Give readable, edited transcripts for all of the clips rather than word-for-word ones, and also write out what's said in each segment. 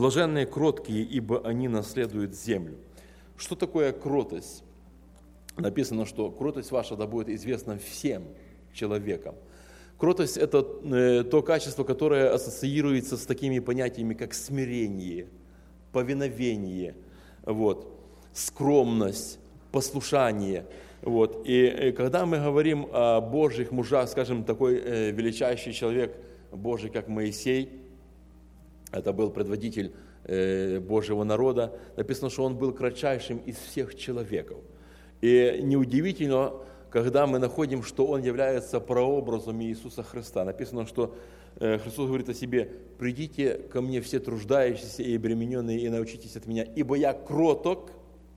Блаженные кроткие, ибо они наследуют землю. Что такое кротость? Написано, что кротость ваша да будет известна всем человекам. Кротость – это то качество, которое ассоциируется с такими понятиями, как смирение, повиновение, скромность, послушание. И когда мы говорим о Божьих мужах, скажем, такой величайший человек Божий, как Моисей, это был предводитель Божьего народа, написано, что он был кратчайшим из всех человеков. И неудивительно, когда мы находим, что он является прообразом Иисуса Христа. Написано, что Христос говорит о себе: «Придите ко мне все труждающиеся и обремененные, и научитесь от меня, ибо я кроток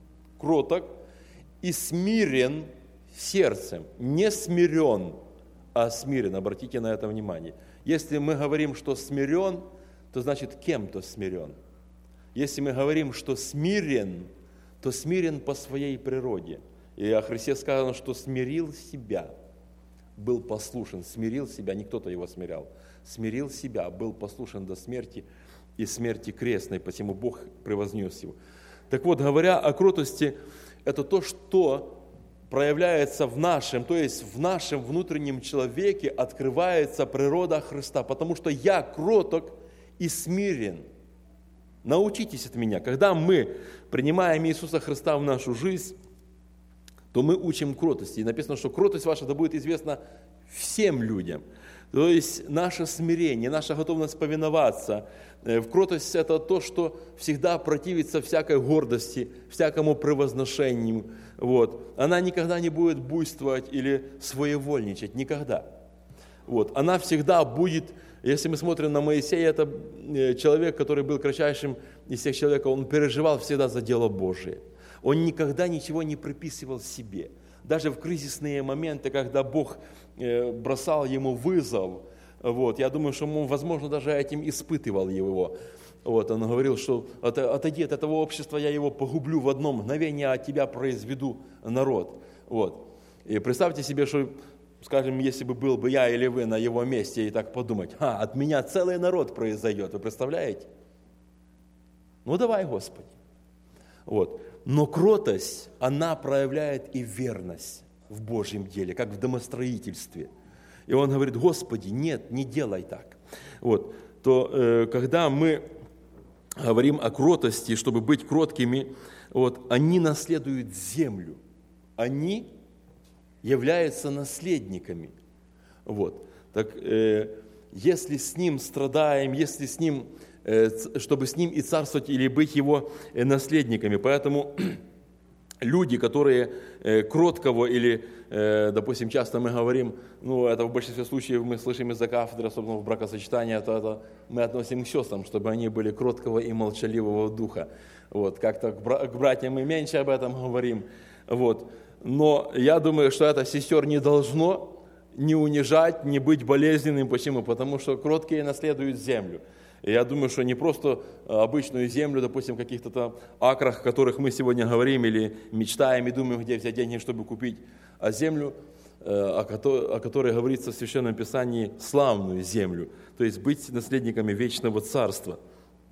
и смирен сердцем». Не смирен, а смирен. Обратите на это внимание. Если мы говорим, что смирен, то значит кем-то смирен. Если мы говорим, что смирен, то смирен по своей природе. И о Христе сказано, что смирил себя, был послушен, смирил себя, не кто-то его смирял, смирил себя, был послушен до смерти и смерти крестной, посему Бог превознес его. Так вот, говоря о кротости, это то, что проявляется в нашем, то есть в нашем внутреннем человеке открывается природа Христа, потому что я кроток и смирен. Научитесь от меня. Когда мы принимаем Иисуса Христа в нашу жизнь, то мы учим кротости. И написано, что кротость ваша да будет известна всем людям. То есть наше смирение, наша готовность повиноваться. Кротость – это то, что всегда противится всякой гордости, всякому превозношению. Она никогда не будет буйствовать или своевольничать, никогда. Она всегда будет, если мы смотрим на Моисея, это человек, который был кратчайшим из всех человеков, он переживал всегда за дело Божие. Он никогда ничего не приписывал себе. Даже в кризисные моменты, когда Бог бросал ему вызов, я думаю, что он, возможно, даже этим испытывал его. Он говорил, что отойди от этого общества, я его погублю в одно мгновение, а от тебя произведу народ. И представьте себе, что, скажем, если бы был бы я или вы на его месте, и так подумать: от меня целый народ произойдет, вы представляете? Давай, Господи. Но кротость, она проявляет и верность в Божьем деле, как в домостроительстве. И он говорит: Господи, нет, не делай так. Когда мы говорим о кротости, чтобы быть кроткими, они наследуют землю. Они являются наследниками. Если с ним страдаем, если с ним, чтобы с ним и царствовать или быть его наследниками. Поэтому люди, которые кроткого или, допустим, часто мы говорим, это в большинстве случаев мы слышим из-за кафедры, особенно в бракосочетании, то это мы относим к сестрам, чтобы они были кроткого и молчаливого духа. Как-то к братьям мы меньше об этом говорим. Но я думаю, что это сестер не должно не унижать, не быть болезненным. Почему? Потому что кроткие наследуют землю. И я думаю, что не просто обычную землю, допустим, в каких-то там акрах, о которых мы сегодня говорим, или мечтаем и думаем, где взять деньги, чтобы купить, а землю, о которой говорится в Священном Писании, славную землю, то есть быть наследниками вечного царства.